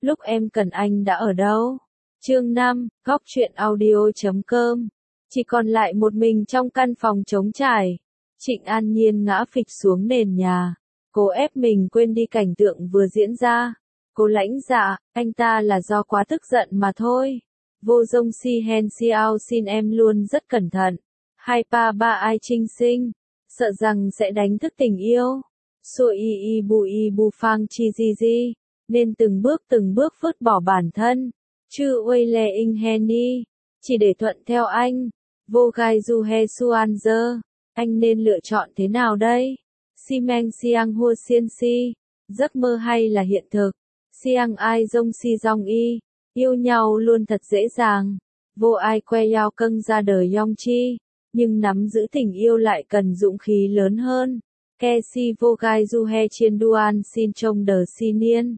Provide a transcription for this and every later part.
lúc em cần anh đã ở đâu? Chương 5, Góc truyện audio.com. Chỉ còn lại một mình trong căn phòng trống trải. Trịnh An Nhiên ngã phịch xuống nền nhà. Cô ép mình quên đi cảnh tượng vừa diễn ra. Cô lãnh dạ, anh ta là do quá tức giận mà thôi. Vô dông si hen si ao xin em luôn rất cẩn thận. Hai pa ba ai trinh sinh. Sợ rằng sẽ đánh thức tình yêu. Xua y bu phang chi di. Nên từng bước vứt bỏ bản thân. Chư uây le in heni. Chỉ để thuận theo anh. Vô gai du he suan dơ. Anh nên lựa chọn thế nào đây? Si meng siang hua xiên si. Giấc mơ hay là hiện thực? Siang ai dông si dong y. Yêu nhau luôn thật dễ dàng. Vô ai que yao câng ra đời yong chi. Nhưng nắm giữ tình yêu lại cần dũng khí lớn hơn. Ke si vô gai du he chiên duan xin trông đờ si niên.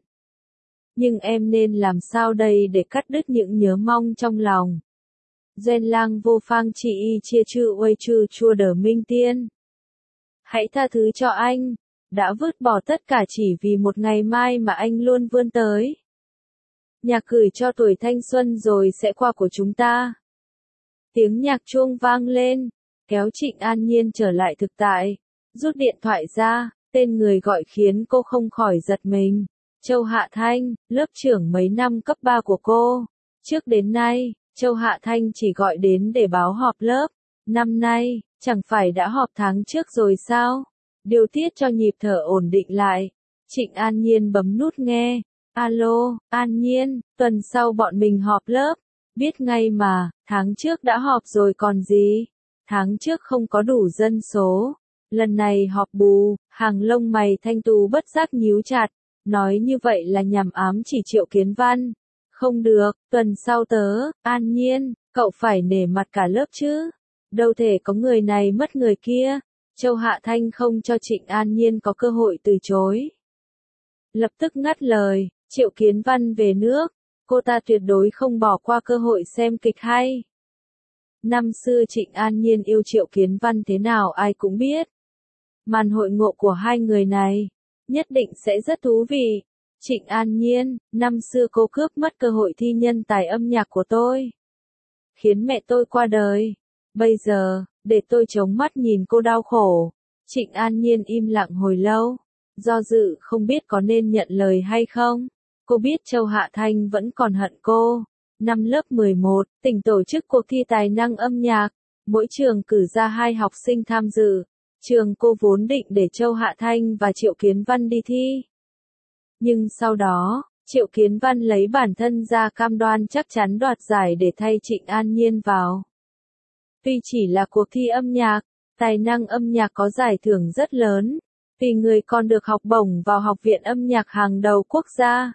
Nhưng em nên làm sao đây để cắt đứt những nhớ mong trong lòng? Duyên lang vô phang chị y chia chư uây chư chua đờ minh tiên. Hãy tha thứ cho anh, đã vứt bỏ tất cả chỉ vì một ngày mai mà anh luôn vươn tới. Nhạc gửi cho tuổi thanh xuân rồi sẽ qua của chúng ta. Tiếng nhạc chuông vang lên, kéo Trịnh An Nhiên trở lại thực tại. Rút điện thoại ra, tên người gọi khiến cô không khỏi giật mình. Châu Hạ Thanh, lớp trưởng mấy năm cấp 3 của cô. Trước đến nay, Châu Hạ Thanh chỉ gọi đến để báo họp lớp. Năm nay, chẳng phải đã họp tháng trước rồi sao? Điều tiết cho nhịp thở ổn định lại. Trịnh An Nhiên bấm nút nghe. Alo, An Nhiên, tuần sau bọn mình họp lớp. Biết ngay mà, tháng trước đã họp rồi còn gì. Tháng trước không có đủ dân số. Lần này họp bù, hàng lông mày Thanh Tú bất giác nhíu chặt. Nói như vậy là nhằm ám chỉ Triệu Kiến Văn. Không được, tuần sau tớ, An Nhiên, cậu phải nể mặt cả lớp chứ. Đâu thể có người này mất người kia. Châu Hạ Thanh không cho Trịnh An Nhiên có cơ hội từ chối. Lập tức ngắt lời, Triệu Kiến Văn về nước. Cô ta tuyệt đối không bỏ qua cơ hội xem kịch hay. Năm xưa Trịnh An Nhiên yêu Triệu Kiến Văn thế nào ai cũng biết. Màn hội ngộ của hai người này nhất định sẽ rất thú vị. Trịnh An Nhiên, năm xưa cô cướp mất cơ hội thi nhân tài âm nhạc của tôi. Khiến mẹ tôi qua đời. Bây giờ, để tôi chống mắt nhìn cô đau khổ. Trịnh An Nhiên im lặng hồi lâu. Do dự không biết có nên nhận lời hay không. Cô biết Châu Hạ Thanh vẫn còn hận cô. Năm lớp 11, tỉnh tổ chức cuộc thi tài năng âm nhạc. Mỗi trường cử ra 2 học sinh tham dự. Trường cô vốn định để Châu Hạ Thanh và Triệu Kiến Văn đi thi. Nhưng sau đó, Triệu Kiến Văn lấy bản thân ra cam đoan chắc chắn đoạt giải để thay Trịnh An Nhiên vào. Tuy chỉ là cuộc thi âm nhạc, tài năng âm nhạc có giải thưởng rất lớn. Vì người còn được học bổng vào Học viện âm nhạc hàng đầu quốc gia.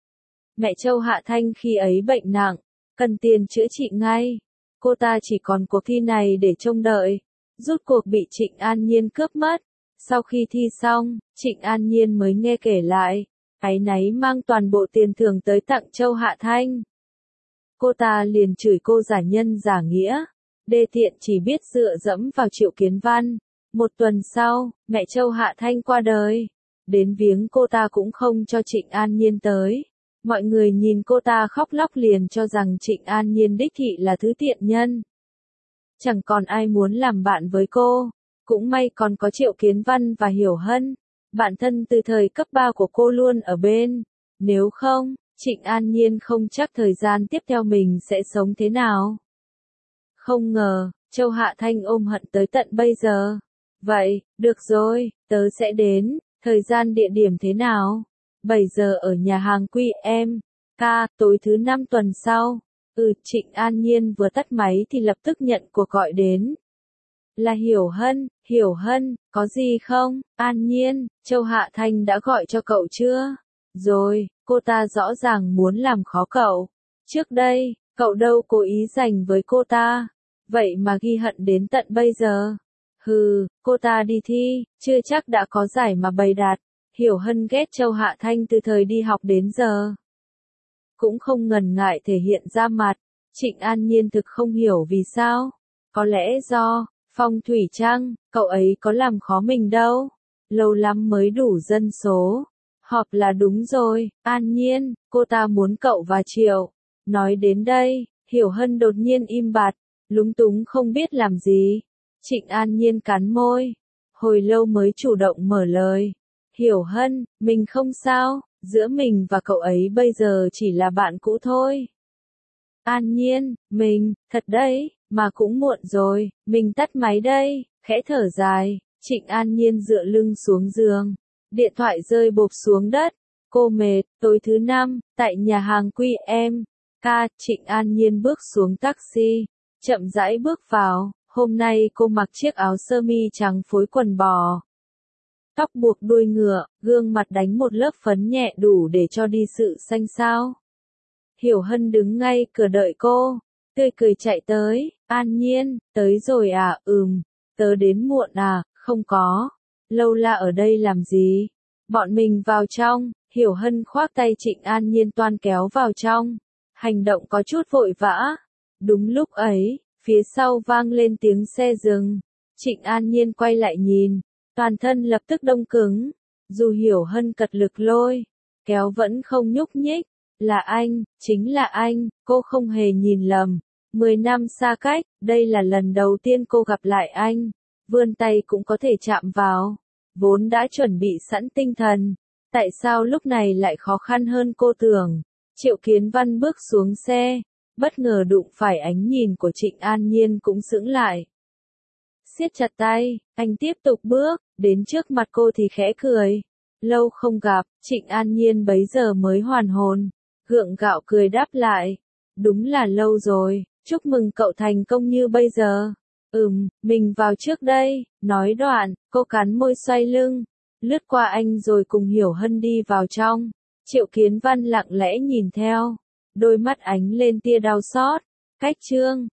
Mẹ Châu Hạ Thanh khi ấy bệnh nặng, cần tiền chữa trị ngay. Cô ta chỉ còn cuộc thi này để trông đợi. Rút cuộc bị Trịnh An Nhiên cướp mất. Sau khi thi xong, Trịnh An Nhiên mới nghe kể lại. Áy náy mang toàn bộ tiền thưởng tới tặng Châu Hạ Thanh. Cô ta liền chửi cô giả nhân giả nghĩa. Đê tiện chỉ biết dựa dẫm vào Triệu Kiến Văn. Một tuần sau, mẹ Châu Hạ Thanh qua đời. Đến viếng cô ta cũng không cho Trịnh An Nhiên tới. Mọi người nhìn cô ta khóc lóc liền cho rằng Trịnh An Nhiên đích thị là thứ tiện nhân. Chẳng còn ai muốn làm bạn với cô. Cũng may còn có Triệu Kiến Văn và Hiểu Hân. Bạn thân từ thời cấp 3 của cô luôn ở bên. Nếu không, Trịnh An Nhiên không chắc thời gian tiếp theo mình sẽ sống thế nào. Không ngờ, Châu Hạ Thanh ôm hận tới tận bây giờ. Vậy, được rồi, tớ sẽ đến. Thời gian địa điểm thế nào? 7 giờ ở nhà hàng QM. Tối thứ 5 tuần sau. Trịnh An Nhiên vừa tắt máy thì lập tức nhận cuộc gọi đến. Là Hiểu Hân, có gì không? An Nhiên, Châu Hạ Thanh đã gọi cho cậu chưa? Rồi, cô ta rõ ràng muốn làm khó cậu. Trước đây, cậu đâu cố ý giành với cô ta. Vậy mà ghi hận đến tận bây giờ. Cô ta đi thi, chưa chắc đã có giải mà bày đặt. Hiểu Hân ghét Châu Hạ Thanh từ thời đi học đến giờ. Cũng không ngần ngại thể hiện ra mặt. Trịnh An Nhiên thực không hiểu vì sao. Có lẽ do, phong thủy chăng, cậu ấy có làm khó mình đâu. Lâu lắm mới đủ dân số. Họp là đúng rồi, An Nhiên, cô ta muốn cậu và Triệu. Nói đến đây, Hiểu Hân đột nhiên im bặt, lúng túng không biết làm gì. Trịnh An Nhiên cắn môi, hồi lâu mới chủ động mở lời. Hiểu Hân, mình không sao, giữa mình và cậu ấy bây giờ chỉ là bạn cũ thôi. An Nhiên, mình, thật đấy, mà cũng muộn rồi, mình tắt máy đây, khẽ thở dài, Trịnh An Nhiên dựa lưng xuống giường, điện thoại rơi bộp xuống đất, cô mệt, tối thứ 5, tại nhà hàng QM, Trịnh An Nhiên bước xuống taxi, chậm rãi bước vào, hôm nay cô mặc chiếc áo sơ mi trắng phối quần bò. Tóc buộc đuôi ngựa, gương mặt đánh một lớp phấn nhẹ đủ để cho đi sự xanh xao. Hiểu Hân đứng ngay cửa đợi cô, tươi cười chạy tới, An Nhiên, tới rồi à, tớ đến muộn à, không có, lâu la ở đây làm gì, bọn mình vào trong, Hiểu Hân khoác tay Trịnh An Nhiên toan kéo vào trong, hành động có chút vội vã, đúng lúc ấy, phía sau vang lên tiếng xe dừng, Trịnh An Nhiên quay lại nhìn, toàn thân lập tức đông cứng, dù Hiểu Hân cật lực lôi, kéo vẫn không nhúc nhích. Là anh, chính là anh, cô không hề nhìn lầm. 10 năm xa cách, đây là lần đầu tiên cô gặp lại anh. Vươn tay cũng có thể chạm vào. Vốn đã chuẩn bị sẵn tinh thần. Tại sao lúc này lại khó khăn hơn cô tưởng? Triệu Kiến Văn bước xuống xe. Bất ngờ đụng phải ánh nhìn của Trịnh An Nhiên cũng sững lại. Siết chặt tay, anh tiếp tục bước, đến trước mặt cô thì khẽ cười. Lâu không gặp, Trịnh An Nhiên bấy giờ mới hoàn hồn. Gượng gạo cười đáp lại. Đúng là lâu rồi, chúc mừng cậu thành công như bây giờ. Mình vào trước đây, nói đoạn, cô cắn môi xoay lưng, lướt qua anh rồi cùng Hiểu Hân đi vào trong. Triệu Kiến Văn lặng lẽ nhìn theo, đôi mắt ánh lên tia đau xót. Cách chương